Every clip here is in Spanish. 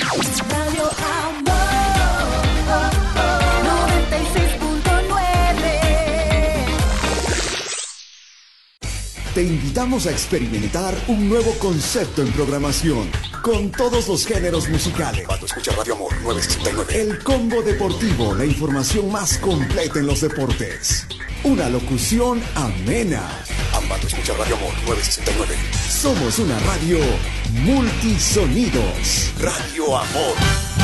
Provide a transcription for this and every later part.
Radio Amor 96.9. Te invitamos a experimentar un nuevo concepto en programación con todos los géneros musicales. Ambato escucha Radio Amor 969. El Combo Deportivo, la información más completa en los deportes. Una locución amena. Ambato escucha Radio Amor 969. Somos una radio multisonidos. Radio Amor.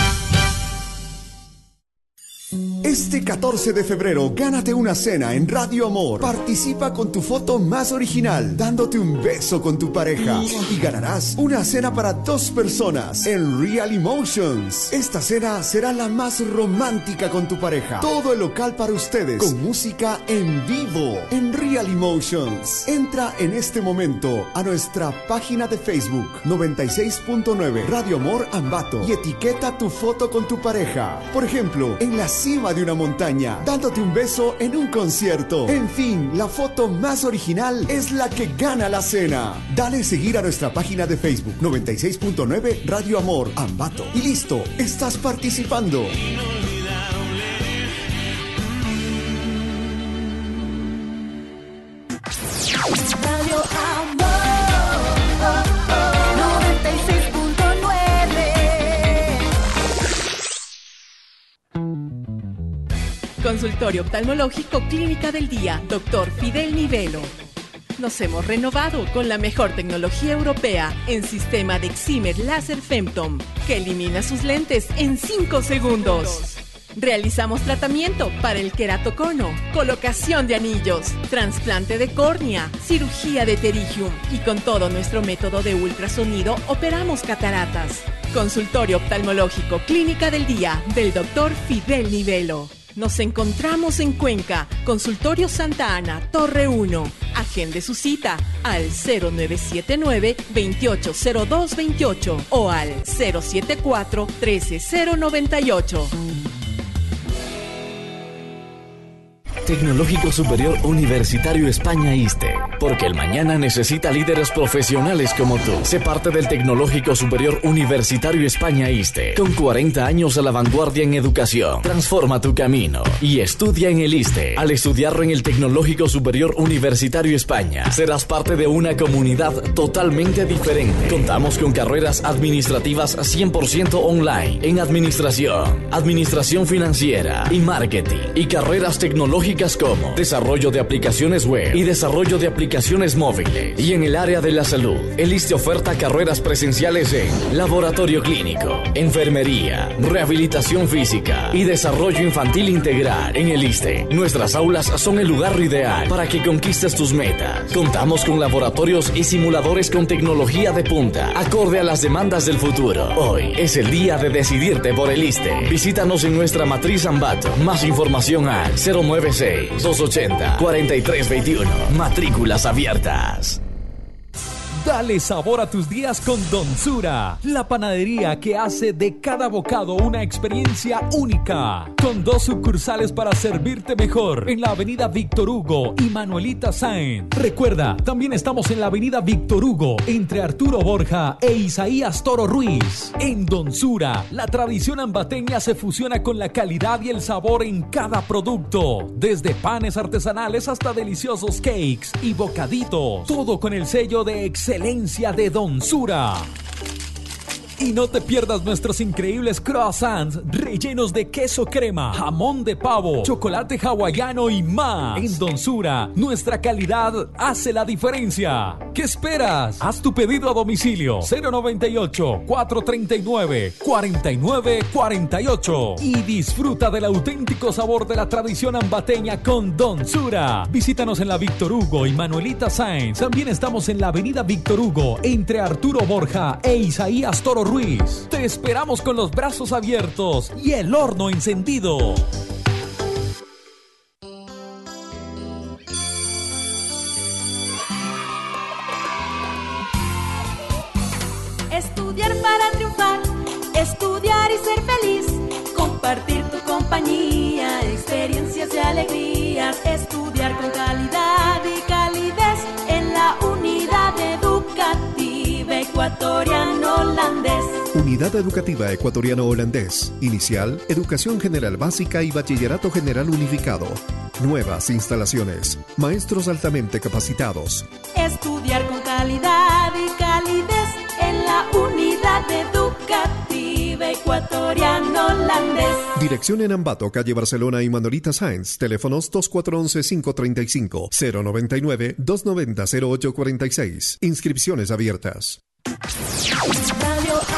Este 14 de febrero, gánate una cena en Radio Amor. Participa con tu foto más original, dándote un beso con tu pareja. Y ganarás una cena para 2 personas en Real Emotions. Esta cena será la más romántica con tu pareja. Todo el local para ustedes, con música en vivo en Real Emotions. Entra en este momento a nuestra página de Facebook 96.9 Radio Amor Ambato y etiqueta tu foto con tu pareja. Por ejemplo, en la cima de una montaña, dándote un beso en un concierto. En fin, la foto más original es la que gana la cena. Dale seguir a nuestra página de Facebook 96.9 Radio Amor Ambato. Y listo, estás participando. Radio Amor 96.9. Consultorio oftalmológico Clínica del Día, Dr. Fidel Nivelo. Nos hemos renovado con la mejor tecnología europea en sistema de excimer láser Femtom, que elimina sus lentes en 5 segundos. Realizamos tratamiento para el queratocono, colocación de anillos, trasplante de córnea, cirugía de pterigium y con todo nuestro método de ultrasonido operamos cataratas. Consultorio oftalmológico Clínica del Día del Dr. Fidel Nivelo. Nos encontramos en Cuenca, Consultorio Santa Ana, Torre 1. Agende su cita al 0979-280228 o al 074-13098. Tecnológico Superior Universitario España ISTE, porque el mañana necesita líderes profesionales como tú. Sé parte del Tecnológico Superior Universitario España ISTE, con 40 años a la vanguardia en educación. Transforma tu camino y estudia en el ISTE. Al estudiar en el Tecnológico Superior Universitario España, serás parte de una comunidad totalmente diferente. Contamos con carreras administrativas 100% online en administración, administración financiera y marketing, y carreras tecnológicas como desarrollo de aplicaciones web y desarrollo de aplicaciones móviles. Y en el área de la salud, el ISTE oferta carreras presenciales en laboratorio clínico, enfermería, rehabilitación física y desarrollo infantil integral. En el ISTE, nuestras aulas son el lugar ideal para que conquistes tus metas. Contamos con laboratorios y simuladores con tecnología de punta, acorde a las demandas del futuro. Hoy es el día de decidirte por el ISTE. Visítanos en nuestra matriz Ambato. Más información al 096-280-4321. Matrículas abiertas. Dale sabor a tus días con Don Sura, la panadería que hace de cada bocado una experiencia única, con 2 sucursales para servirte mejor, en la avenida Víctor Hugo y Manuelita Sáenz. Recuerda, también estamos en la avenida Víctor Hugo, entre Arturo Borja e Isaías Toro Ruiz. En Don Sura, la tradición ambateña se fusiona con la calidad y el sabor en cada producto, desde panes artesanales hasta deliciosos cakes y bocaditos, todo con el sello de excelencia de Don Sura. Y no te pierdas nuestros increíbles croissants rellenos de queso crema, jamón de pavo, chocolate hawaiano y más. En Don Sura, nuestra calidad hace la diferencia. ¿Qué esperas? Haz tu pedido a domicilio 098-439-4948 y disfruta del auténtico sabor de la tradición ambateña con Don Sura. Visítanos en la Víctor Hugo y Manuelita Sáenz. También estamos en la avenida Víctor Hugo, entre Arturo Borja e Isaías Toro Ruiz. Te esperamos con los brazos abiertos y el horno encendido. Estudiar para triunfar, estudiar y ser feliz, compartir tu compañía, experiencias y alegrías, estudiar con calidad y calidez en la unidad educativa ecuatoriano holandés. Unidad Educativa Ecuatoriano-Holandés. Inicial, Educación General Básica y Bachillerato General Unificado. Nuevas instalaciones. Maestros altamente capacitados. Estudiar con calidad y calidez en la Unidad Educativa Ecuatoriano-Holandés. Dirección en Ambato, calle Barcelona y Manolita Sáenz. Teléfonos 2411-535, 099-290-0846. Inscripciones abiertas. Radio